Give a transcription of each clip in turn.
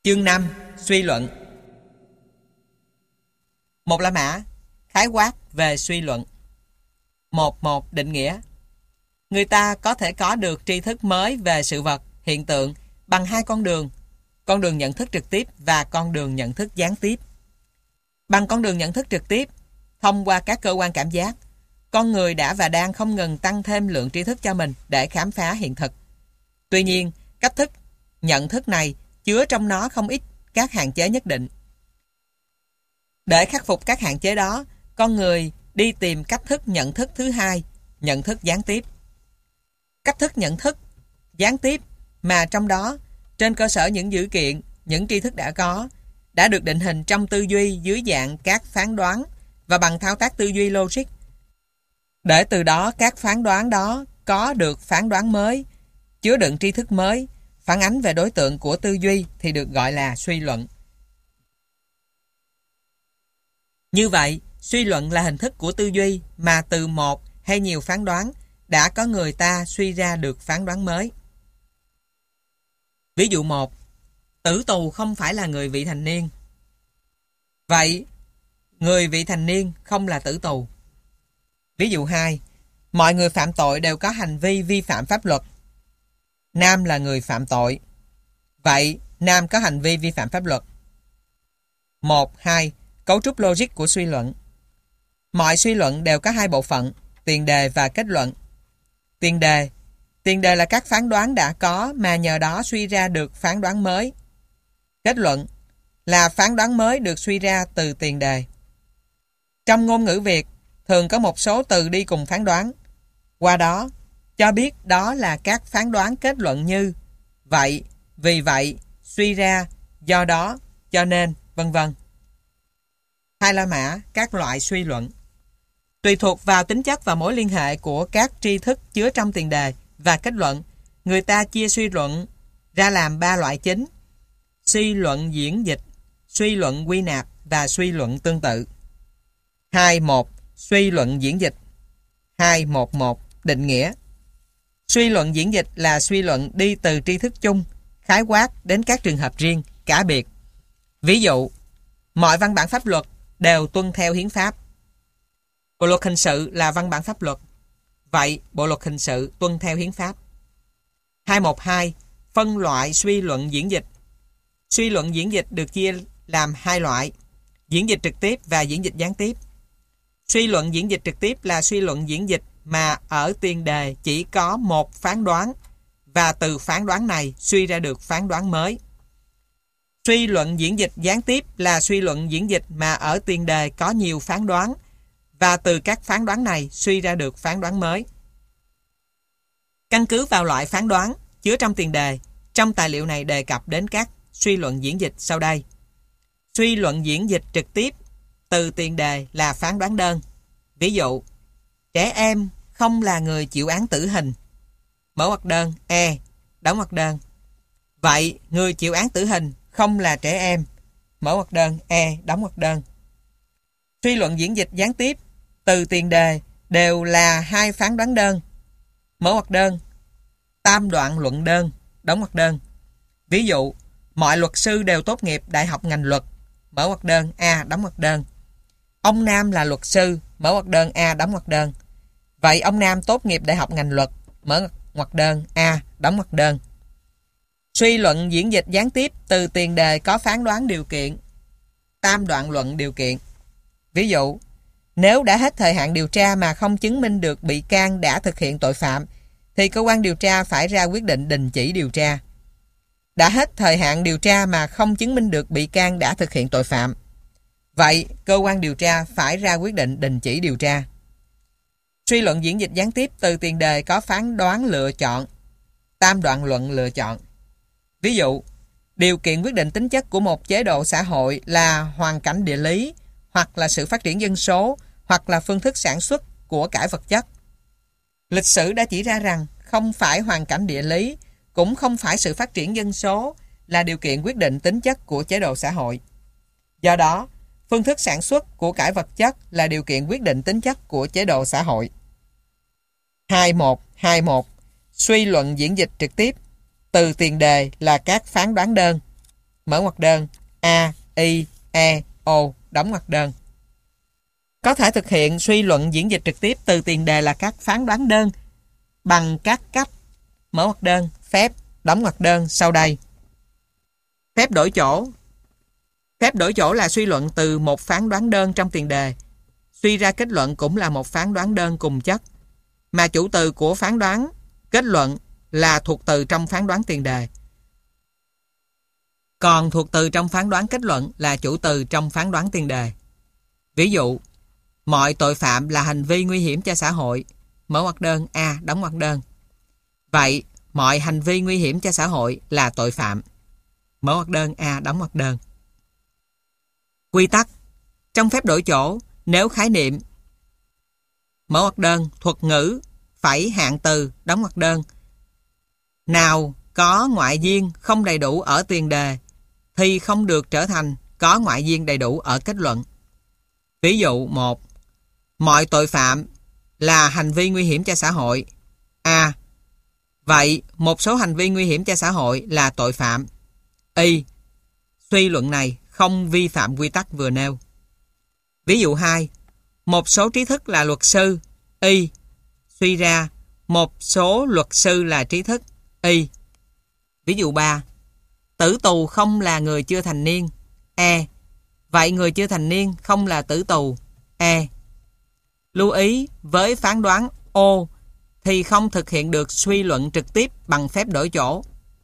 Chương 5. Suy luận. Một la mã, khái quát về suy luận. 1. Định nghĩa. Người ta có thể có được tri thức mới về sự vật, hiện tượng bằng hai con đường nhận thức trực tiếp và con đường nhận thức gián tiếp. Bằng con đường nhận thức trực tiếp, thông qua các cơ quan cảm giác, con người đã và đang không ngừng tăng thêm lượng tri thức cho mình để khám phá hiện thực. Tuy nhiên, cách thức nhận thức này chứa trong nó không ít các hạn chế nhất định. Để khắc phục các hạn chế đó, con người đi tìm cách thức nhận thức thứ hai, nhận thức gián tiếp. Cách thức nhận thức gián tiếp mà trong đó, trên cơ sở những dữ kiện, những tri thức đã có, đã được định hình trong tư duy dưới dạng các phán đoán và bằng thao tác tư duy logic. Để từ đó các phán đoán đó có được phán đoán mới, chứa đựng tri thức mới, phản ánh về đối tượng của tư duy thì được gọi là suy luận. Như vậy, suy luận là hình thức của tư duy mà từ một hay nhiều phán đoán đã có người ta suy ra được phán đoán mới. Ví dụ 1. Tử tù không phải là người vị thành niên. Vậy, người vị thành niên không là tử tù. Ví dụ 2. Mọi người phạm tội đều có hành vi vi phạm pháp luật. Nam là người phạm tội. Vậy, Nam có hành vi vi phạm pháp luật. 1. 2. Cấu trúc logic của suy luận. Mọi suy luận đều có hai bộ phận, tiền đề và kết luận. Tiền đề là các phán đoán đã có mà nhờ đó suy ra được phán đoán mới. Kết luận là phán đoán mới được suy ra từ tiền đề. Trong ngôn ngữ Việt, thường có một số từ đi cùng phán đoán. Qua đó, cho biết đó là các phán đoán kết luận như vậy, vì vậy, suy ra, do đó, cho nên, vân vân. Hai la mã, các loại suy luận. Tùy thuộc vào tính chất và mối liên hệ của các tri thức chứa trong tiền đề và kết luận, người ta chia suy luận ra làm 3 loại chính: suy luận diễn dịch, suy luận quy nạp và suy luận tương tự. 2.1. Suy luận diễn dịch. 2.1.1. Định nghĩa. Suy luận diễn dịch là suy luận đi từ tri thức chung, khái quát đến các trường hợp riêng, cá biệt. Ví dụ, mọi văn bản pháp luật đều tuân theo hiến pháp. Bộ luật hình sự là văn bản pháp luật. Vậy, bộ luật hình sự tuân theo hiến pháp. 2.1.2. Phân loại suy luận diễn dịch. Suy luận diễn dịch được chia làm hai loại: diễn dịch trực tiếp và diễn dịch gián tiếp. Suy luận diễn dịch trực tiếp là suy luận diễn dịch mà ở tiền đề chỉ có một phán đoán và từ phán đoán này suy ra được phán đoán mới. Suy luận diễn dịch gián tiếp là suy luận diễn dịch mà ở tiền đề có nhiều phán đoán và từ các phán đoán này suy ra được phán đoán mới. Căn cứ vào loại phán đoán chứa trong tiền đề, trong tài liệu này đề cập đến các suy luận diễn dịch sau đây. Suy luận diễn dịch trực tiếp từ tiền đề là phán đoán đơn. Ví dụ, trẻ em không là người chịu án tử hình. Mở ngoặc đơn, đóng ngoặc đơn. Vậy, người chịu án tử hình không là trẻ em. Mở ngoặc đơn, đóng ngoặc đơn. Suy luận diễn dịch gián tiếp từ tiền đề đều là hai phán đoán đơn. Mở ngoặc đơn, tam đoạn luận đơn, đóng ngoặc đơn. Ví dụ, mọi luật sư đều tốt nghiệp đại học ngành luật. Mở ngoặc đơn, đóng ngoặc đơn. Ông Nam là luật sư. Mở ngoặc đơn, đóng ngoặc đơn. Vậy ông Nam tốt nghiệp đại học ngành luật. Mở ngoặc đơn, đóng ngoặc đơn. Suy luận diễn dịch gián tiếp từ tiền đề có phán đoán điều kiện. Tam đoạn luận điều kiện. Ví dụ, nếu đã hết thời hạn điều tra mà không chứng minh được bị can đã thực hiện tội phạm, thì cơ quan điều tra phải ra quyết định đình chỉ điều tra. Đã hết thời hạn điều tra mà không chứng minh được bị can đã thực hiện tội phạm. Vậy, cơ quan điều tra phải ra quyết định đình chỉ điều tra. Suy luận diễn dịch gián tiếp từ tiền đề có phán đoán lựa chọn. Tam đoạn luận lựa chọn. Ví dụ, điều kiện quyết định tính chất của một chế độ xã hội là hoàn cảnh địa lý, hoặc là sự phát triển dân số, hoặc là phương thức sản xuất của cải vật chất. Lịch sử đã chỉ ra rằng không phải hoàn cảnh địa lý, cũng không phải sự phát triển dân số là điều kiện quyết định tính chất của chế độ xã hội. Do đó, phương thức sản xuất của cải vật chất là điều kiện quyết định tính chất của chế độ xã hội. 2.1.2.1. Suy luận diễn dịch trực tiếp từ tiền đề là các phán đoán đơn. mở ngoặc đơn, A, I, E, O, đóng ngoặc đơn. Có thể thực hiện suy luận diễn dịch trực tiếp từ tiền đề là các phán đoán đơn bằng các cách mở ngoặc đơn, phép, đóng ngoặc đơn sau đây. Phép đổi chỗ. Phép đổi chỗ là suy luận từ một phán đoán đơn trong tiền đề. Suy ra kết luận cũng là một phán đoán đơn cùng chất, mà chủ từ của phán đoán kết luận là thuộc từ trong phán đoán tiền đề. Còn thuộc từ trong phán đoán kết luận là chủ từ trong phán đoán tiền đề. Ví dụ, mọi tội phạm là hành vi nguy hiểm cho xã hội. Mở ngoặc đơn, A, đóng ngoặc đơn. Vậy, mọi hành vi nguy hiểm cho xã hội là tội phạm. Mở ngoặc đơn, A, đóng ngoặc đơn. Quy tắc. Trong phép đổi chỗ, nếu khái niệm mở ngoặc đơn, thuật ngữ, phẩy hạn từ, đóng ngoặc đơn nào có ngoại duyên không đầy đủ ở tiền đề thì không được trở thành có ngoại duyên đầy đủ ở kết luận. Ví dụ 1. Mọi tội phạm là hành vi nguy hiểm cho xã hội. A. Vậy một số hành vi nguy hiểm cho xã hội là tội phạm. Y. Suy luận này không vi phạm quy tắc vừa nêu. Ví dụ 2. Một số trí thức là luật sư. Y. Suy ra một số luật sư là trí thức. Y. Ví dụ 3. Tử tù không là người chưa thành niên. E. Vậy người chưa thành niên không là tử tù. E. Lưu ý với phán đoán O thì không thực hiện được suy luận trực tiếp bằng phép đổi chỗ.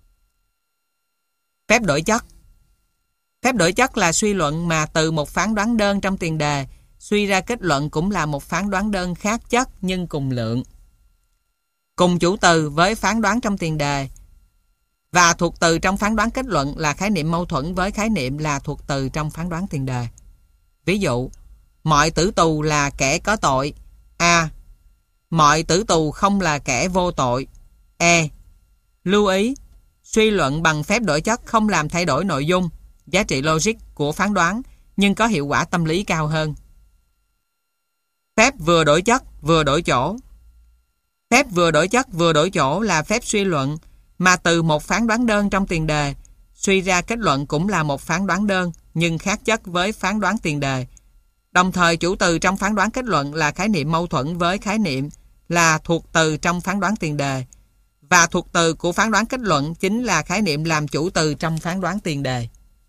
Phép đổi chất. Phép đổi chất là suy luận mà từ một phán đoán đơn trong tiền đề suy ra kết luận cũng là một phán đoán đơn khác chất nhưng cùng lượng. Cùng chủ từ với phán đoán trong tiền đề và thuộc từ trong phán đoán kết luận là khái niệm mâu thuẫn với khái niệm là thuộc từ trong phán đoán tiền đề. Ví dụ, mọi tử tù là kẻ có tội. A. Mọi tử tù không là kẻ vô tội. E. Lưu ý, suy luận bằng phép đổi chất không làm thay đổi nội dung, giá trị logic của phán đoán nhưng có hiệu quả tâm lý cao hơn. Phép vừa đổi chất vừa đổi chỗ. Phép vừa đổi chất vừa đổi chỗ là phép suy luận mà từ một phán đoán đơn trong tiền đề suy ra kết luận cũng là một phán đoán đơn nhưng khác chất với phán đoán tiền đề. Đồng thời chủ từ trong phán đoán kết luận là khái niệm mâu thuẫn với khái niệm là thuộc từ trong phán đoán tiền đề và thuộc từ của phán đoán kết luận chính là khái niệm làm chủ từ trong phán đoán tiền đề.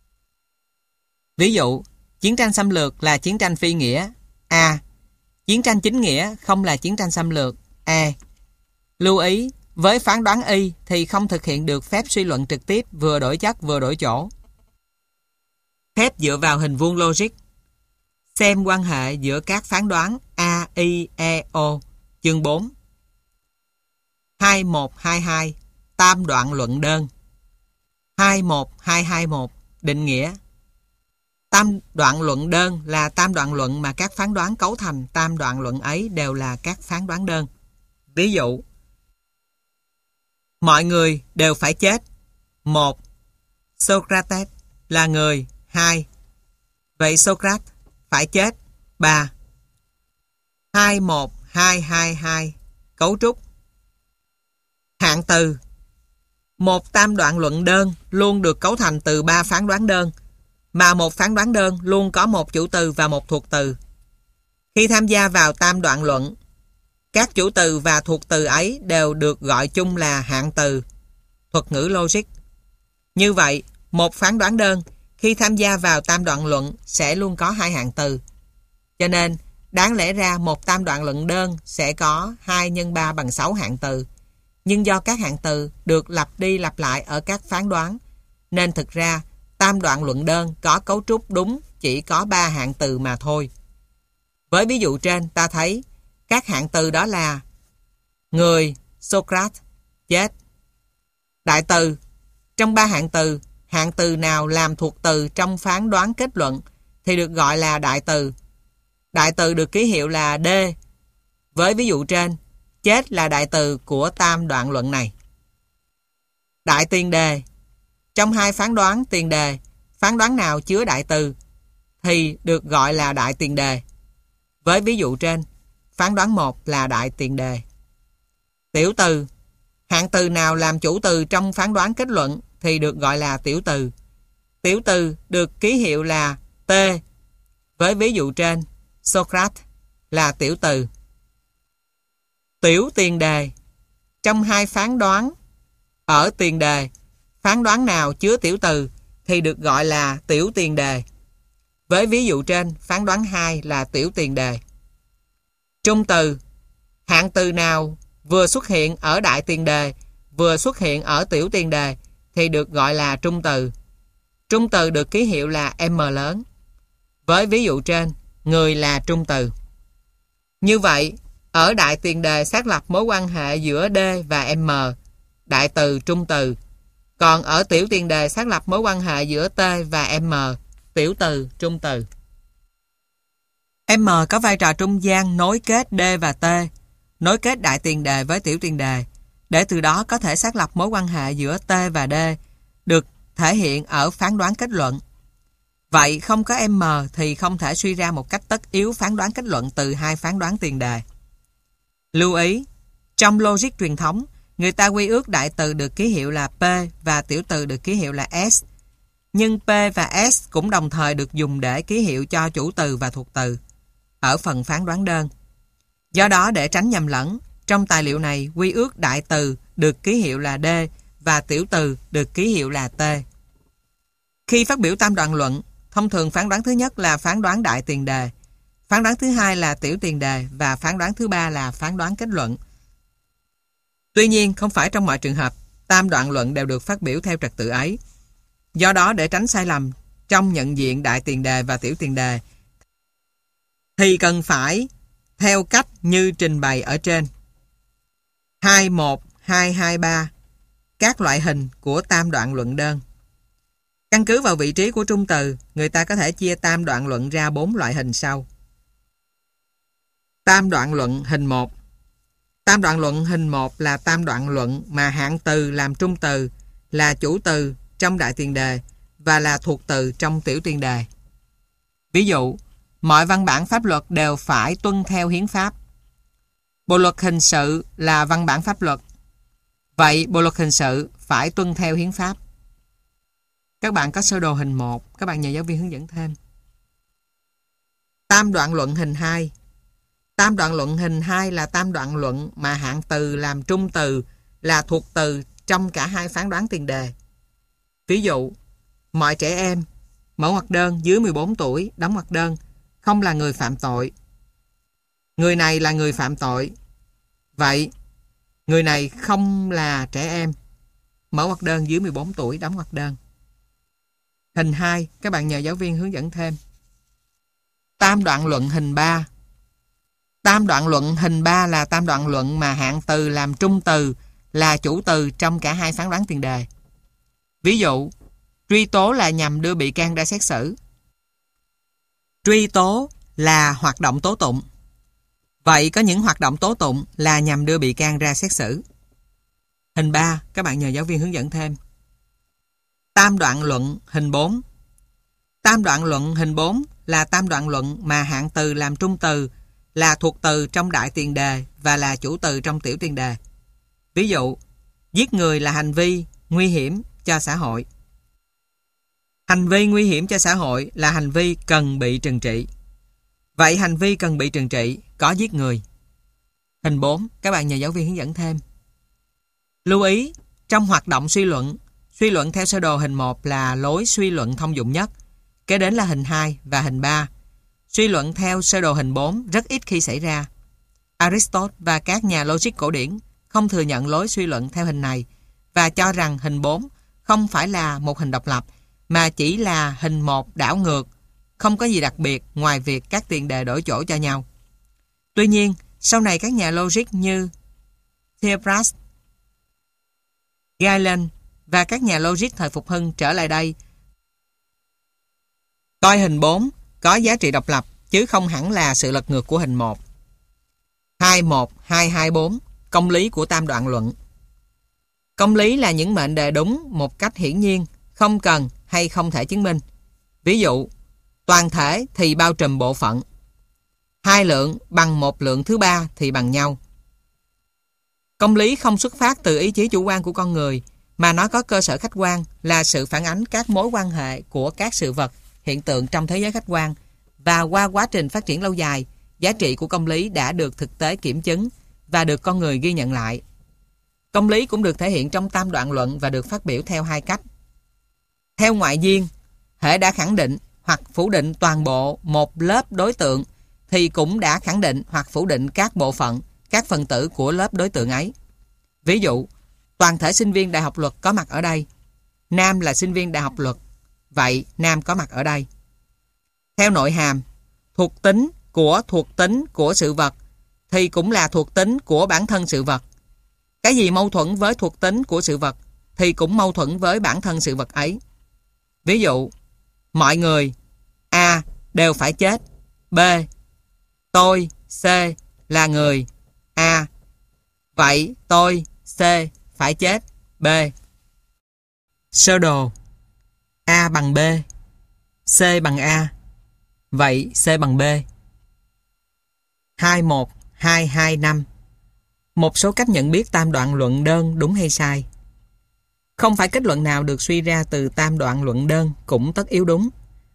Ví dụ, chiến tranh xâm lược là chiến tranh phi nghĩa. A. Chiến tranh chính nghĩa không là chiến tranh xâm lược. E. Lưu ý, với phán đoán Y thì không thực hiện được phép suy luận trực tiếp vừa đổi chất vừa đổi chỗ. Phép dựa vào hình vuông logic. Xem quan hệ giữa các phán đoán A, I, E, O. Chương 4. 2122. Tam đoạn luận đơn. 21221. Định nghĩa. Tam đoạn luận đơn là tam đoạn luận mà các phán đoán cấu thành tam đoạn luận ấy đều là các phán đoán đơn. Ví dụ, mọi người đều phải chết. 1. Socrates là người. 2. Vậy Socrates phải chết. 3. 21222. Cấu trúc. Hạn từ. Một tam đoạn luận đơn luôn được cấu thành từ 3 phán đoán đơn, mà một phán đoán đơn luôn có một chủ từ và một thuộc từ. Khi tham gia vào tam đoạn luận, các chủ từ và thuộc từ ấy đều được gọi chung là hạn từ. Thuật ngữ logic. Như vậy, một phán đoán đơn khi tham gia vào tam đoạn luận sẽ luôn có 2 hạn từ. Cho nên, đáng lẽ ra một tam đoạn luận đơn sẽ có 2 x 3 bằng 6 hạn từ. Nhưng do các hạn từ được lặp đi lặp lại ở các phán đoán, nên thực ra tam đoạn luận đơn có cấu trúc đúng chỉ có 3 hạn từ mà thôi. Với ví dụ trên ta thấy các hạn từ đó là người, Socrates, chết. Đại từ. Trong 3 hạn từ nào làm thuộc từ trong phán đoán kết luận thì được gọi là đại từ. Đại từ được ký hiệu là D. Với ví dụ trên, chết là đại từ của tam đoạn luận này. Đại tiền đề. Trong 2 phán đoán tiền đề, phán đoán nào chứa đại từ thì được gọi là đại tiền đề. Với ví dụ trên, phán đoán 1 là đại tiền đề. Tiểu từ. Hạn từ nào làm chủ từ trong phán đoán kết luận thì được gọi là tiểu từ. Tiểu từ được ký hiệu là T. Với ví dụ trên, Socrates là tiểu từ. Tiểu tiền đề. Trong hai phán đoán ở tiền đề, phán đoán nào chứa tiểu từ thì được gọi là tiểu tiền đề. Với ví dụ trên, phán đoán 2 là tiểu tiền đề. Trung từ. Hạng từ nào vừa xuất hiện ở đại tiền đề, vừa xuất hiện ở tiểu tiền đề thì được gọi là trung từ. Trung từ được ký hiệu là M lớn. Với ví dụ trên, người là trung từ. Như vậy, ở đại tiền đề xác lập mối quan hệ giữa D và M, đại từ trung từ. Còn ở tiểu tiền đề xác lập mối quan hệ giữa T và M, tiểu từ trung từ. M có vai trò trung gian nối kết D và T, nối kết đại tiền đề với tiểu tiền đề, để từ đó có thể xác lập mối quan hệ giữa T và D, được thể hiện ở phán đoán kết luận. Vậy không có M thì không thể suy ra một cách tất yếu phán đoán kết luận từ hai phán đoán tiền đề. Lưu ý, trong logic truyền thống, người ta quy ước đại từ được ký hiệu là P và tiểu từ được ký hiệu là S. Nhưng P và S cũng đồng thời được dùng để ký hiệu cho chủ từ và thuộc từ ở phần phán đoán đơn. Do đó, để tránh nhầm lẫn, trong tài liệu này quy ước đại từ được ký hiệu là D và tiểu từ được ký hiệu là T. Khi phát biểu tam đoạn luận, thông thường phán đoán thứ nhất là phán đoán đại tiền đề, phán đoán thứ hai là tiểu tiền đề và phán đoán thứ ba là phán đoán kết luận. Tuy nhiên, không phải trong mọi trường hợp tam đoạn luận đều được phát biểu theo trật tự ấy. Do đó, để tránh sai lầm trong nhận diện đại tiền đề và tiểu tiền đề thì cần phải theo cách như trình bày ở trên. 21, 2, 2, 3. Các loại hình của tam đoạn luận đơn. Căn cứ vào vị trí của trung từ, người ta có thể chia tam đoạn luận ra 4 loại hình sau. Tam đoạn luận hình 1. Tam đoạn luận hình 1 là tam đoạn luận mà hạng từ làm trung từ, là chủ từ trong đại tiền đề và là thuộc từ trong tiểu tiền đề. Ví dụ, mọi văn bản pháp luật đều phải tuân theo hiến pháp. Bộ luật hình sự là văn bản pháp luật. Vậy bộ luật hình sự phải tuân theo hiến pháp. Các bạn có sơ đồ hình 1, các bạn nhờ giáo viên hướng dẫn thêm. Tam đoạn luận hình 2. Tam đoạn luận hình 2 là tam đoạn luận mà hạng từ làm trung từ, là thuộc từ trong cả hai phán đoán tiền đề. Ví dụ, mọi trẻ em, mở ngoặc đơn dưới 14 tuổi, đóng ngoặc đơn, không là người phạm tội. Người này là người phạm tội. Vậy, người này không là trẻ em, mở ngoặc đơn dưới 14 tuổi, đóng ngoặc đơn. Hình 2, các bạn nhờ giáo viên hướng dẫn thêm. Tam đoạn luận hình 3. Tam đoạn luận hình 3 là tam đoạn luận mà hạng từ làm trung từ, là chủ từ trong cả hai phán đoán tiền đề. Ví dụ, truy tố là nhằm đưa bị can ra xét xử. Truy tố là hoạt động tố tụng. Vậy có những hoạt động tố tụng là nhằm đưa bị can ra xét xử. Hình 3, các bạn nhờ giáo viên hướng dẫn thêm. Tam đoạn luận hình 4. Tam đoạn luận hình 4 là tam đoạn luận mà hạng từ làm trung từ, là thuộc từ trong đại tiền đề và là chủ từ trong tiểu tiền đề. Ví dụ, giết người là hành vi nguy hiểm cho xã hội. Hành vi nguy hiểm cho xã hội là hành vi cần bị trừng trị. Vậy hành vi cần bị trừng trị có giết người. Hình 4, các bạn nhờ giáo viên hướng dẫn thêm. Lưu ý, trong hoạt động suy luận theo sơ đồ hình 1 là lối suy luận thông dụng nhất, kế đến là hình 2 và hình 3. Suy luận theo sơ đồ hình 4 rất ít khi xảy ra. Aristotle và các nhà logic cổ điển không thừa nhận lối suy luận theo hình này và cho rằng hình 4 không phải là một hình độc lập mà chỉ là hình 1 đảo ngược, không có gì đặc biệt ngoài việc các tiền đề đổi chỗ cho nhau. Tuy nhiên, sau này các nhà logic như Theopras, Galen và các nhà logic thời Phục Hưng trở lại đây coi hình 4 có giá trị độc lập chứ không hẳn là sự lật ngược của hình 1. 21, 224, công lý của tam đoạn luận. Công lý là những mệnh đề đúng một cách hiển nhiên, không cần hay không thể chứng minh. Ví dụ, toàn thể thì bao trùm bộ phận. Hai lượng bằng một lượng thứ ba thì bằng nhau. Công lý không xuất phát từ ý chí chủ quan của con người, mà nó có cơ sở khách quan, là sự phản ánh các mối quan hệ của các sự vật, hiện tượng trong thế giới khách quan, và qua quá trình phát triển lâu dài, giá trị của công lý đã được thực tế kiểm chứng và được con người ghi nhận lại. Công lý cũng được thể hiện trong tam đoạn luận và được phát biểu theo hai cách. Theo ngoại duyên, hễ đã khẳng định hoặc phủ định toàn bộ một lớp đối tượng thì cũng đã khẳng định hoặc phủ định các bộ phận, các phần tử của lớp đối tượng ấy. Ví dụ, toàn thể sinh viên đại học luật có mặt ở đây. Nam là sinh viên đại học luật, vậy Nam có mặt ở đây. Theo nội hàm, thuộc tính của sự vật thì cũng là thuộc tính của bản thân sự vật. Cái gì mâu thuẫn với thuộc tính của sự vật thì cũng mâu thuẫn với bản thân sự vật ấy. Ví dụ, mọi người A đều phải chết. B, tôi C là người A, vậy tôi C phải chết B. Sơ đồ: A bằng B, C bằng A, vậy C bằng B. 21225. Một số cách nhận biết tam đoạn luận đơn đúng hay sai. Không phải kết luận nào được suy ra từ tam đoạn luận đơn cũng tất yếu đúng.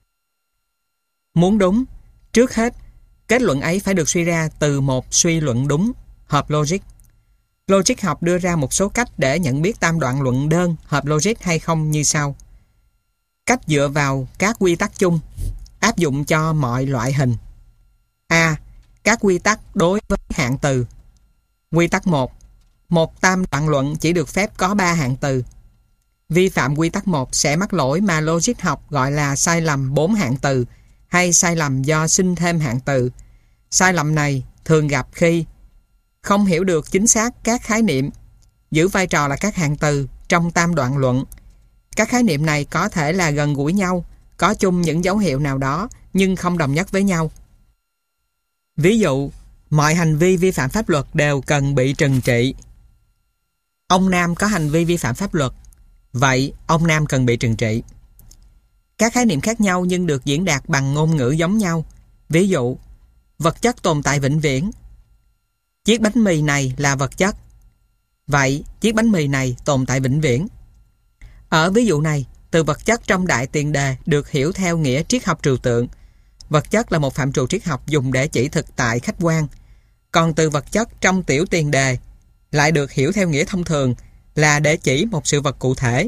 Muốn đúng, trước hết, kết luận ấy phải được suy ra từ một suy luận đúng, hợp logic. Logic học đưa ra một số cách để nhận biết tam đoạn luận đơn hợp logic hay không như sau. Cách dựa vào các quy tắc chung, áp dụng cho mọi loại hình. A. Các quy tắc đối với hạng từ. Quy tắc 1. Một tam đoạn luận chỉ được phép có 3 hạng từ. Vi phạm quy tắc 1 sẽ mắc lỗi mà logic học gọi là sai lầm 4 hạng từ hay sai lầm do sinh thêm hạng từ. Sai lầm này thường gặp khi không hiểu được chính xác các khái niệm, giữ vai trò là các hạng từ trong tam đoạn luận. Các khái niệm này có thể là gần gũi nhau, có chung những dấu hiệu nào đó nhưng không đồng nhất với nhau. Ví dụ, mọi hành vi vi phạm pháp luật đều cần bị trừng trị. Ông Nam có hành vi vi phạm pháp luật, vậy ông Nam cần bị trừng trị. Các khái niệm khác nhau nhưng được diễn đạt bằng ngôn ngữ giống nhau. Ví dụ, vật chất tồn tại vĩnh viễn. Chiếc bánh mì này là vật chất, vậy chiếc bánh mì này tồn tại vĩnh viễn. Ở ví dụ này, từ vật chất trong đại tiền đề được hiểu theo nghĩa triết học trừu tượng. Vật chất là một phạm trù triết học dùng để chỉ thực tại khách quan. Còn từ vật chất trong tiểu tiền đề lại được hiểu theo nghĩa thông thường là để chỉ một sự vật cụ thể.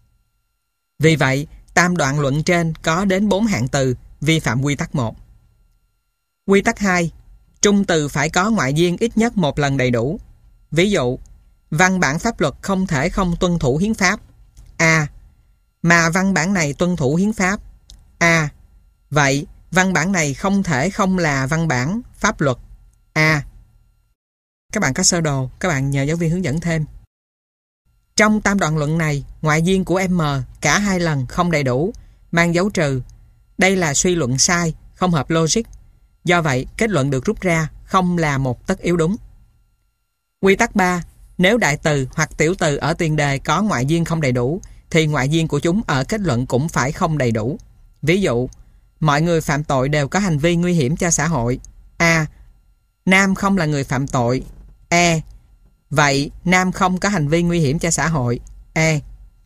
Vì vậy, tam đoạn luận trên có đến 4 hạng từ vi phạm quy tắc 1. Quy tắc 2. Trung từ phải có ngoại duyên ít nhất một lần đầy đủ. Ví dụ, văn bản pháp luật không thể không tuân thủ hiến pháp. A. Mà văn bản này tuân thủ hiến pháp. A. Vậy, văn bản này không thể không là văn bản pháp luật. A. Các bạn có sơ đồ, các bạn nhờ giáo viên hướng dẫn thêm. Trong tam đoạn luận này, ngoại duyên của M cả 2 lần không đầy đủ, mang dấu trừ. Đây là suy luận sai, không hợp logic. Do vậy, kết luận được rút ra không là một tất yếu đúng. Quy tắc 3. Nếu đại từ hoặc tiểu từ ở tiền đề có ngoại duyên không đầy đủ, thì ngoại duyên của chúng ở kết luận cũng phải không đầy đủ. Ví dụ, mọi người phạm tội đều có hành vi nguy hiểm cho xã hội. A. Nam không là người phạm tội. E. Vậy Nam không có hành vi nguy hiểm cho xã hội. E.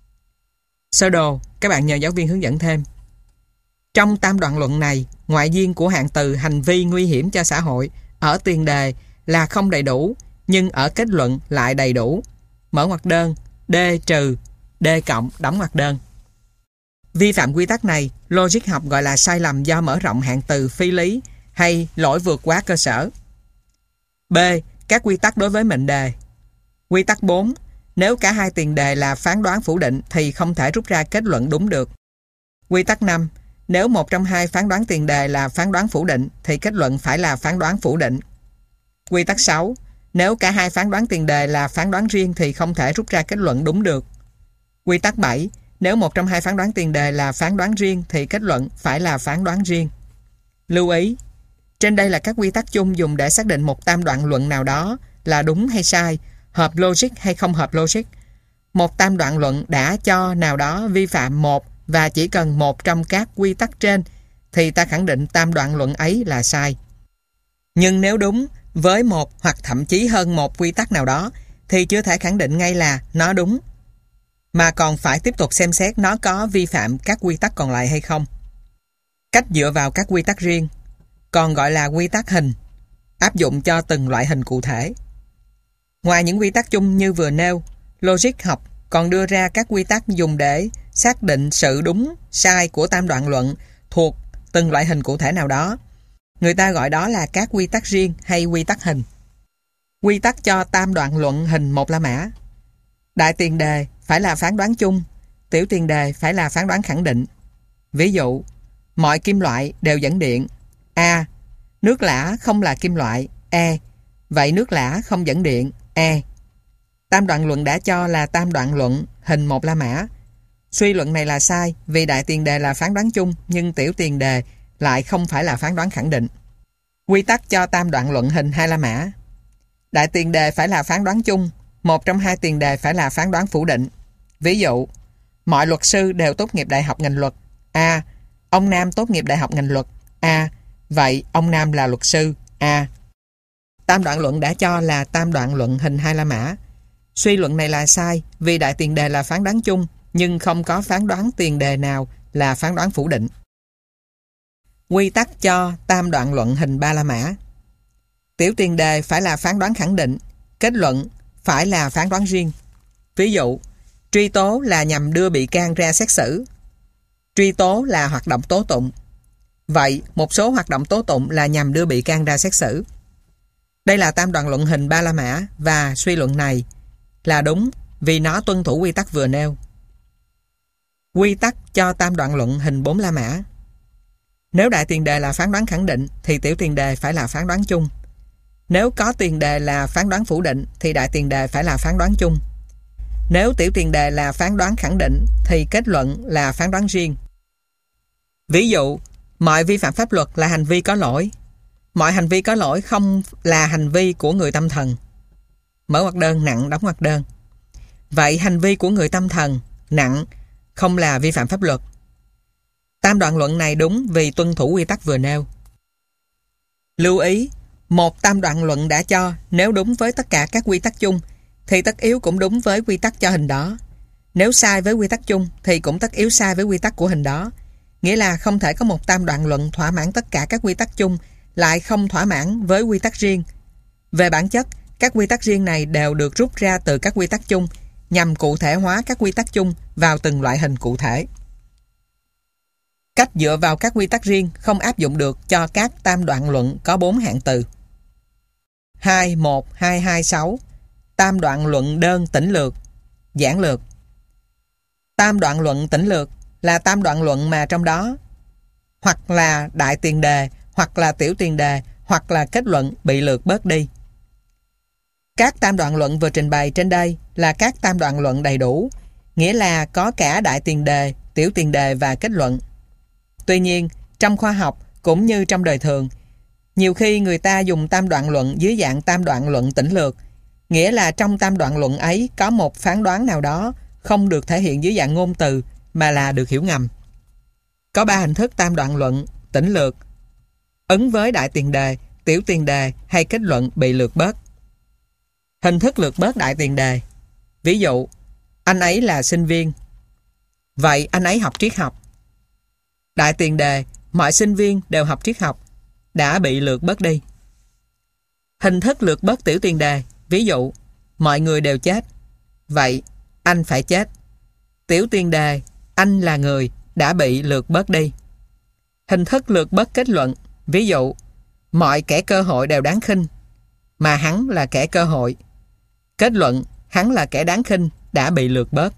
Sơ đồ, các bạn nhờ giáo viên hướng dẫn thêm. Trong tam đoạn luận này, ngoại duyên của hạng từ hành vi nguy hiểm cho xã hội ở tiền đề là không đầy đủ, nhưng ở kết luận lại đầy đủ. Mở ngoặc đơn, D trừ, D cộng, đóng ngoặc đơn. Vi phạm quy tắc này, logic học gọi là sai lầm do mở rộng hạng từ phi lý hay lỗi vượt quá cơ sở. B. Các quy tắc đối với mệnh đề. Quy tắc 4. Nếu cả hai tiền đề là phán đoán phủ định thì không thể rút ra kết luận đúng được. Quy tắc 5. Nếu một trong hai phán đoán tiền đề là phán đoán phủ định thì kết luận phải là phán đoán phủ định. Quy tắc 6. Nếu cả hai phán đoán tiền đề là phán đoán riêng thì không thể rút ra kết luận đúng được. Quy tắc 7. Nếu một trong hai phán đoán tiền đề là phán đoán riêng thì kết luận phải là phán đoán riêng. Lưu ý, trên đây là các quy tắc chung dùng để xác định một tam đoạn luận nào đó là đúng hay sai, hợp logic hay không hợp logic. Một tam đoạn luận đã cho nào đó vi phạm một và chỉ cần một trong các quy tắc trên thì ta khẳng định tam đoạn luận ấy là sai. Nhưng nếu đúng với một hoặc thậm chí hơn một quy tắc nào đó thì chưa thể khẳng định ngay là nó đúng. mà còn phải tiếp tục xem xét nó có vi phạm các quy tắc còn lại hay không. Cách dựa vào các quy tắc riêng, còn gọi là quy tắc hình, áp dụng cho từng loại hình cụ thể. Ngoài những quy tắc chung như vừa nêu, logic học còn đưa ra các quy tắc dùng để xác định sự đúng, sai của tam đoạn luận thuộc từng loại hình cụ thể nào đó. Người ta gọi đó là các quy tắc riêng hay quy tắc hình. Quy tắc cho tam đoạn luận hình một la mã. Đại tiền đề phải là phán đoán chung, tiểu tiền đề phải là phán đoán khẳng định. Ví dụ, mọi kim loại đều dẫn điện. A. Nước lã không là kim loại. E. Vậy nước lã không dẫn điện. E. Tam đoạn luận đã cho là tam đoạn luận hình một la mã. Suy luận này là sai vì đại tiền đề là phán đoán chung nhưng tiểu tiền đề lại không phải là phán đoán khẳng định. Quy tắc cho tam đoạn luận hình hai la mã. Đại tiền đề phải là phán đoán chung, một trong hai tiền đề phải là phán đoán phủ định. Ví dụ, mọi luật sư đều tốt nghiệp đại học ngành luật. A. Ông Nam tốt nghiệp đại học ngành luật. A. Vậy ông Nam là luật sư. A. Tam đoạn luận đã cho là tam đoạn luận hình hai la mã. Suy luận này là sai vì đại tiền đề là phán đoán chung nhưng không có phán đoán tiền đề nào là phán đoán phủ định. Quy tắc cho tam đoạn luận hình ba la mã. Tiểu tiền đề phải là phán đoán khẳng định, kết luận phải là phán đoán riêng. Ví dụ, truy tố là nhằm đưa bị can ra xét xử. Truy tố là hoạt động tố tụng. Vậy, một số hoạt động tố tụng là nhằm đưa bị can ra xét xử. Đây là tam đoạn luận hình ba la mã và suy luận này là đúng vì nó tuân thủ quy tắc vừa nêu. Quy tắc cho tam đoạn luận hình bốn la mã. Nếu đại tiền đề là phán đoán khẳng định thì tiểu tiền đề phải là phán đoán chung. Nếu có tiền đề là phán đoán phủ định thì đại tiền đề phải là phán đoán chung. Nếu tiểu tiền đề là phán đoán khẳng định thì kết luận là phán đoán riêng. Ví dụ, mọi vi phạm pháp luật là hành vi có lỗi. Mọi hành vi có lỗi không là hành vi của người tâm thần. Mở ngoặc đơn, nặng, đóng ngoặc đơn. Vậy hành vi của người tâm thần, nặng, không là vi phạm pháp luật. Tam đoạn luận này đúng vì tuân thủ quy tắc vừa nêu. Lưu ý, một tam đoạn luận đã cho nếu đúng với tất cả các quy tắc chung thì tất yếu cũng đúng với quy tắc cho hình đó. Nếu sai với quy tắc chung thì cũng tất yếu sai với quy tắc của hình đó. Nghĩa là không thể có một tam đoạn luận thỏa mãn tất cả các quy tắc chung lại không thỏa mãn với quy tắc riêng. Về bản chất, các quy tắc riêng này đều được rút ra từ các quy tắc chung nhằm cụ thể hóa các quy tắc chung vào từng loại hình cụ thể. Cách dựa vào các quy tắc riêng không áp dụng được cho các tam đoạn luận có 4 hạng từ. 2.1.2.2.6 Tam đoạn luận đơn tĩnh lược. Giản lược. Tam đoạn luận tĩnh lược là tam đoạn luận mà trong đó hoặc là đại tiền đề, hoặc là tiểu tiền đề, hoặc là kết luận bị lược bớt đi. Các tam đoạn luận vừa trình bày trên đây là các tam đoạn luận đầy đủ, nghĩa là có cả đại tiền đề, tiểu tiền đề và kết luận. Tuy nhiên, trong khoa học cũng như trong đời thường, nhiều khi người ta dùng tam đoạn luận dưới dạng tam đoạn luận tĩnh lược, nghĩa là trong tam đoạn luận ấy có một phán đoán nào đó không được thể hiện dưới dạng ngôn từ mà là được hiểu ngầm. Có 3 hình thức tam đoạn luận tĩnh lược ứng với đại tiền đề, tiểu tiền đề hay kết luận bị lược bớt. Hình thức lược bớt đại tiền đề. Ví dụ, anh ấy là sinh viên. Vậy anh ấy học triết học. Đại tiền đề, mọi sinh viên đều học triết học, đã bị lược bớt đi. Hình thức lược bớt tiểu tiền đề. Ví dụ, mọi người đều chết. Vậy, anh phải chết. Tiểu tiền đề, anh là người, đã bị lược bớt đi. Hình thức lược bớt kết luận. Ví dụ, mọi kẻ cơ hội đều đáng khinh, mà hắn là kẻ cơ hội. Kết luận, hắn là kẻ đáng khinh, đã bị lược bớt.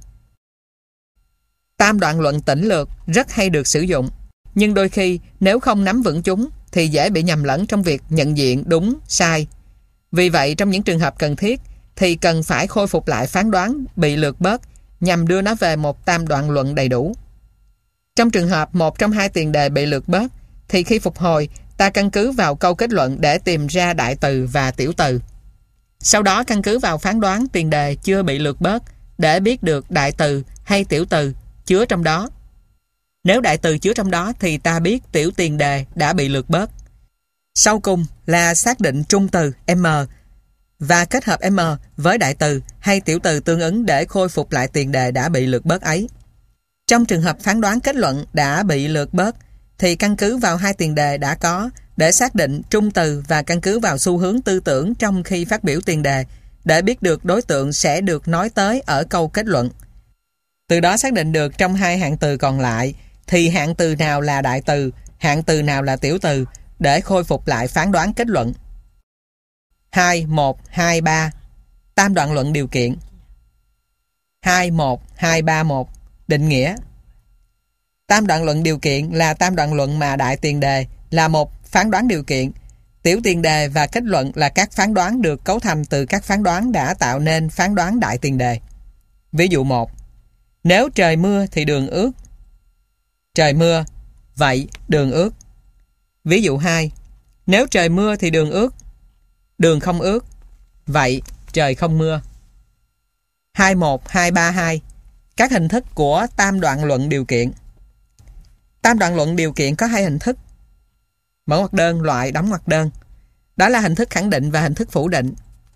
Tam đoạn luận tĩnh lược rất hay được sử dụng, nhưng đôi khi nếu không nắm vững chúng thì dễ bị nhầm lẫn trong việc nhận diện đúng, sai. Vì vậy, trong những trường hợp cần thiết thì cần phải khôi phục lại phán đoán bị lược bớt nhằm đưa nó về một tam đoạn luận đầy đủ. Trong trường hợp một trong hai tiền đề bị lược bớt thì khi phục hồi, ta căn cứ vào câu kết luận để tìm ra đại từ và tiểu từ. Sau đó căn cứ vào phán đoán tiền đề chưa bị lược bớt để biết được đại từ hay tiểu từ chứa trong đó. Nếu đại từ chứa trong đó thì ta biết tiểu tiền đề đã bị lược bớt. Sau cùng là xác định trung từ M và kết hợp M với đại từ hay tiểu từ tương ứng để khôi phục lại tiền đề đã bị lược bớt ấy. Trong trường hợp phán đoán kết luận đã bị lược bớt, thì căn cứ vào hai tiền đề đã có để xác định trung từ và căn cứ vào xu hướng tư tưởng trong khi phát biểu tiền đề để biết được đối tượng sẽ được nói tới ở câu kết luận. Từ đó xác định được trong hai hạng từ còn lại thì hạng từ nào là đại từ, hạng từ nào là tiểu từ để khôi phục lại phán đoán kết luận. 2, 1, 2, 3. Tam đoạn luận điều kiện. 2, 1, 2, 3, 1. Định nghĩa. Tam đoạn luận điều kiện là tam đoạn luận mà đại tiền đề là một phán đoán điều kiện, tiểu tiền đề và kết luận là các phán đoán được cấu thành từ các phán đoán đã tạo nên phán đoán đại tiền đề. Ví dụ 1. Nếu trời mưa thì đường ướt. Trời mưa, vậy đường ướt. Ví dụ 2. Nếu trời mưa thì đường ướt. Đường không ướt, vậy trời không mưa. 21, 232. Các hình thức của tam đoạn luận điều kiện. Tam đoạn luận điều kiện có hai hình thức: mở ngoặc đơn, loại đóng ngoặc đơn. Đó là hình thức khẳng định và hình thức phủ định.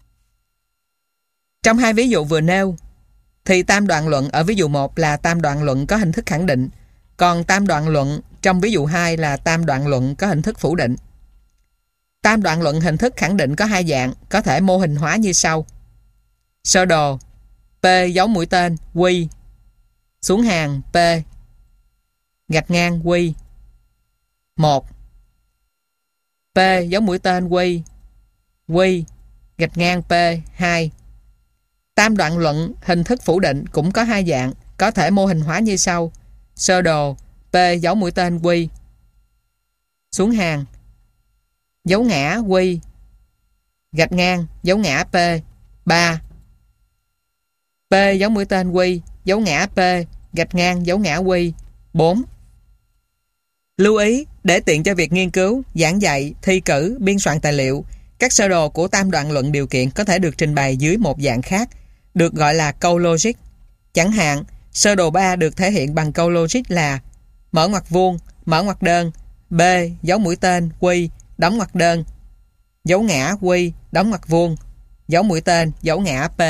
Trong hai ví dụ vừa nêu, thì tam đoạn luận ở ví dụ 1 là tam đoạn luận có hình thức khẳng định, còn tam đoạn luận trong ví dụ 2 là tam đoạn luận có hình thức phủ định. Tam đoạn luận hình thức khẳng định có hai dạng, có thể mô hình hóa như sau. Sơ đồ: P dấu mũi tên Q, xuống hàng P, gạch ngang Q. 1. P dấu mũi tên Q, Q, gạch ngang P. 2. Tam đoạn luận hình thức phủ định cũng có hai dạng, có thể mô hình hóa như sau. Sơ đồ: P dấu mũi tên Q, xuống hàng dấu ngã Q, gạch ngang dấu ngã P. 3. P dấu mũi tên Q, dấu ngã P, gạch ngang dấu ngã Q. 4. Lưu ý, để tiện cho việc nghiên cứu, giảng dạy, thi cử, biên soạn tài liệu, các sơ đồ của tam đoạn luận điều kiện có thể được trình bày dưới một dạng khác, được gọi là câu logic. Chẳng hạn, sơ đồ 3 được thể hiện bằng câu logic là mở ngoặc vuông, mở ngoặc đơn, B dấu mũi tên Q, đóng ngoặc đơn, dấu ngã Q, đóng ngoặc vuông, dấu mũi tên, dấu ngã P.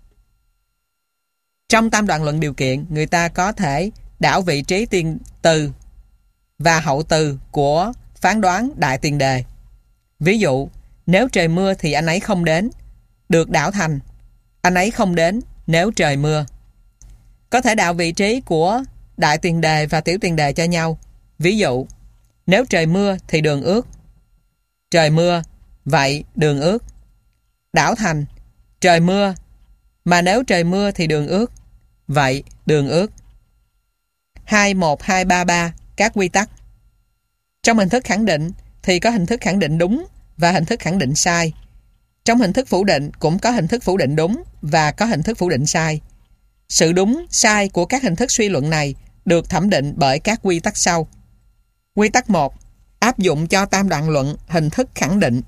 Trong tam đoạn luận điều kiện, người ta có thể đảo vị trí tiền từ và hậu từ của phán đoán đại tiền đề. Ví dụ, nếu trời mưa thì anh ấy không đến, được đảo thành anh ấy không đến nếu trời mưa. Có thể đảo vị trí của đại tiền đề và tiểu tiền đề cho nhau. Ví dụ, nếu trời mưa thì đường ướt. Trời mưa, vậy đường ướt. Đảo thành trời mưa, mà nếu trời mưa thì đường ướt, vậy đường ướt. 2, 1, 2, 3, 3. Các quy tắc. Trong hình thức khẳng định thì có hình thức khẳng định đúng và hình thức khẳng định sai. Trong hình thức phủ định cũng có hình thức phủ định đúng và có hình thức phủ định sai. Sự đúng, sai của các hình thức suy luận này được thẩm định bởi các quy tắc sau. Quy tắc 1. Áp dụng cho tam đoạn luận hình thức khẳng định.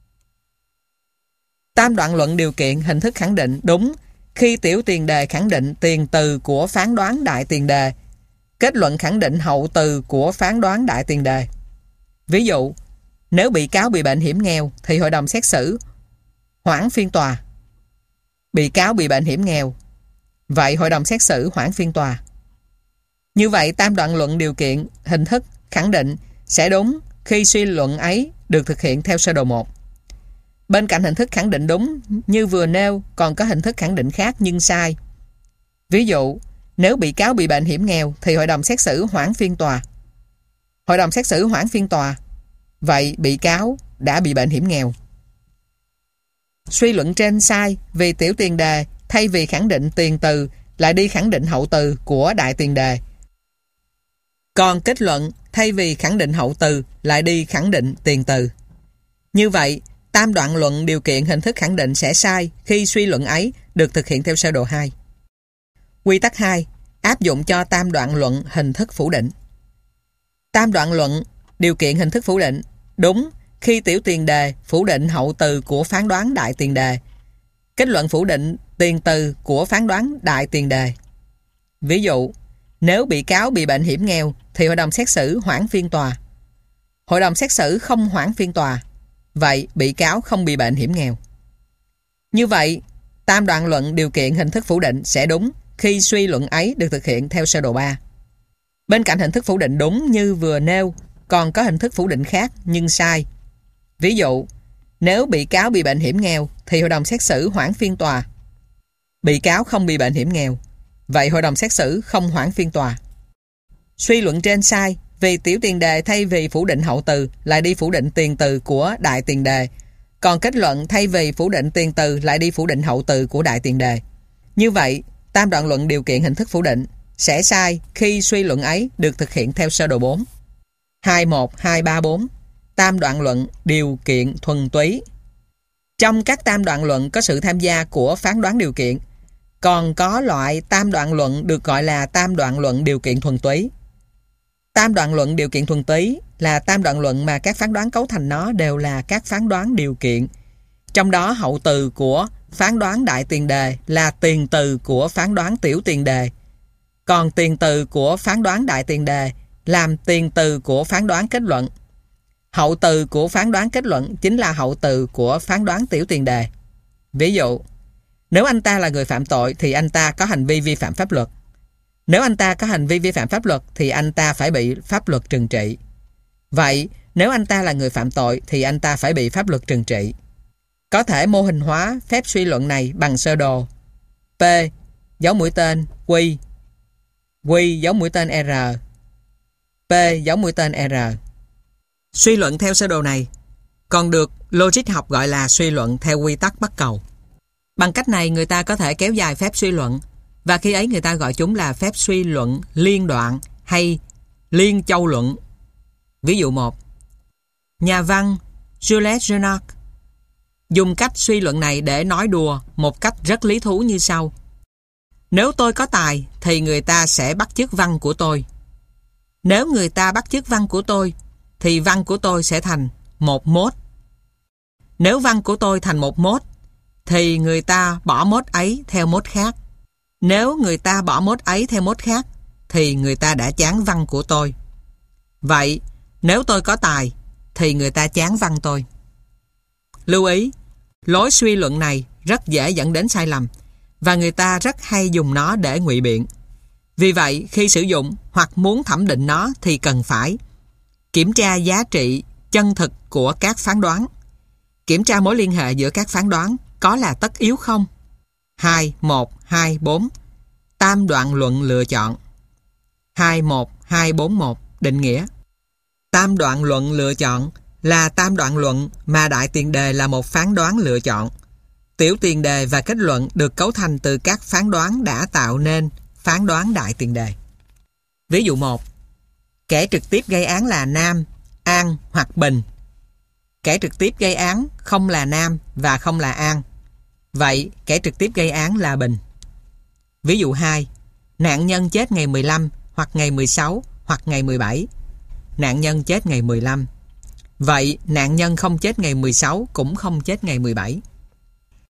Tam đoạn luận điều kiện hình thức khẳng định đúng khi tiểu tiền đề khẳng định tiền từ của phán đoán đại tiền đề, kết luận khẳng định hậu từ của phán đoán đại tiền đề. Ví dụ, nếu bị cáo bị bệnh hiểm nghèo thì hội đồng xét xử hoãn phiên tòa. Bị cáo bị bệnh hiểm nghèo, vậy hội đồng xét xử hoãn phiên tòa. Như vậy, tam đoạn luận điều kiện hình thức khẳng định sẽ đúng khi suy luận ấy được thực hiện theo sơ đồ 1. Bên cạnh hình thức khẳng định đúng như vừa nêu còn có hình thức khẳng định khác nhưng sai. Ví dụ, nếu bị cáo bị bệnh hiểm nghèo thì hội đồng xét xử hoãn phiên tòa. Hội đồng xét xử hoãn phiên tòa, vậy bị cáo đã bị bệnh hiểm nghèo. Suy luận trên sai vì tiểu tiền đề thay vì khẳng định tiền từ lại đi khẳng định hậu từ của đại tiền đề. Còn kết luận thay vì khẳng định hậu từ lại đi khẳng định tiền từ. Như vậy, tam đoạn luận điều kiện hình thức khẳng định sẽ sai khi suy luận ấy được thực hiện theo sơ đồ 2. Quy tắc 2. Áp dụng cho tam đoạn luận hình thức phủ định. Tam đoạn luận điều kiện hình thức phủ định đúng khi tiểu tiền đề phủ định hậu từ của phán đoán đại tiền đề, kết luận phủ định tiền từ của phán đoán đại tiền đề. Ví dụ, nếu bị cáo bị bệnh hiểm nghèo thì hội đồng xét xử hoãn phiên tòa. Hội đồng xét xử không hoãn phiên tòa, vậy bị cáo không bị bệnh hiểm nghèo. Như vậy, tam đoạn luận điều kiện hình thức phủ định sẽ đúng khi suy luận ấy được thực hiện theo sơ đồ 3. Bên cạnh hình thức phủ định đúng như vừa nêu, còn có hình thức phủ định khác nhưng sai. Ví dụ, nếu bị cáo bị bệnh hiểm nghèo thì hội đồng xét xử hoãn phiên tòa. Bị cáo không bị bệnh hiểm nghèo, vậy hội đồng xét xử không hoãn phiên tòa. Suy luận trên sai vì tiểu tiền đề thay vì phủ định hậu từ lại đi phủ định tiền từ của đại tiền đề, còn kết luận thay vì phủ định tiền từ lại đi phủ định hậu từ của đại tiền đề. Như vậy, tam đoạn luận điều kiện hình thức phủ định sẽ sai khi suy luận ấy được thực hiện theo sơ đồ 4. 2.1.2.3.4 Tam đoạn luận điều kiện thuần túy. Trong các tam đoạn luận có sự tham gia của phán đoán điều kiện, còn có loại tam đoạn luận được gọi là tam đoạn luận điều kiện thuần túy. Tam đoạn luận điều kiện thuần túy là tam đoạn luận mà các phán đoán cấu thành nó đều là các phán đoán điều kiện. Trong đó hậu từ của phán đoán đại tiền đề là tiền từ của phán đoán tiểu tiền đề, còn tiền từ của phán đoán đại tiền đề làm tiền từ của phán đoán kết luận. Hậu từ của phán đoán kết luận chính là hậu từ của phán đoán tiểu tiền đề. Ví dụ, nếu anh ta là người phạm tội thì anh ta có hành vi vi phạm pháp luật. Nếu anh ta có hành vi vi phạm pháp luật thì anh ta phải bị pháp luật trừng trị. Vậy, nếu anh ta là người phạm tội thì anh ta phải bị pháp luật trừng trị. Có thể mô hình hóa phép suy luận này bằng sơ đồ P dấu mũi tên Q, Q dấu mũi tên R, P dấu mũi tên R. Suy luận theo sơ đồ này còn được logic học gọi là suy luận theo quy tắc bắc cầu. Bằng cách này người ta có thể kéo dài phép suy luận, và khi ấy người ta gọi chúng là phép suy luận liên đoạn hay liên châu luận. Ví dụ 1. Nhà văn Jules Renard dùng cách suy luận này để nói đùa một cách rất lý thú như sau. Nếu tôi có tài thì người ta sẽ bắt chước văn của tôi. Nếu người ta bắt chước văn của tôi thì văn của tôi sẽ thành một mốt. Nếu văn của tôi thành một mốt thì người ta bỏ mốt ấy theo mốt khác. Nếu người ta bỏ mốt ấy theo mốt khác thì người ta đã chán văn của tôi. Vậy, nếu tôi có tài thì người ta chán văn tôi. Lưu ý, lối suy luận này rất dễ dẫn đến sai lầm và người ta rất hay dùng nó để ngụy biện. Vì vậy, khi sử dụng hoặc muốn thẩm định nó thì cần phải kiểm tra giá trị chân thực của các phán đoán, kiểm tra mối liên hệ giữa các phán đoán có là tất yếu không. 2.1.2.4 Tam đoạn luận lựa chọn. 2.1.2.4.1 Định nghĩa. Tam đoạn luận lựa chọn là tam đoạn luận mà đại tiền đề là một phán đoán lựa chọn. Tiểu tiền đề và kết luận được cấu thành từ các phán đoán đã tạo nên phán đoán đại tiền đề. Ví dụ 1. Kẻ trực tiếp gây án là Nam, An hoặc Bình. Kẻ trực tiếp gây án không là Nam và không là An. Vậy, kẻ trực tiếp gây án là Bình. Ví dụ 2. Nạn nhân chết ngày 15 hoặc ngày 16 hoặc ngày 17. Nạn nhân chết ngày 15. Vậy, nạn nhân không chết ngày 16 cũng không chết ngày 17.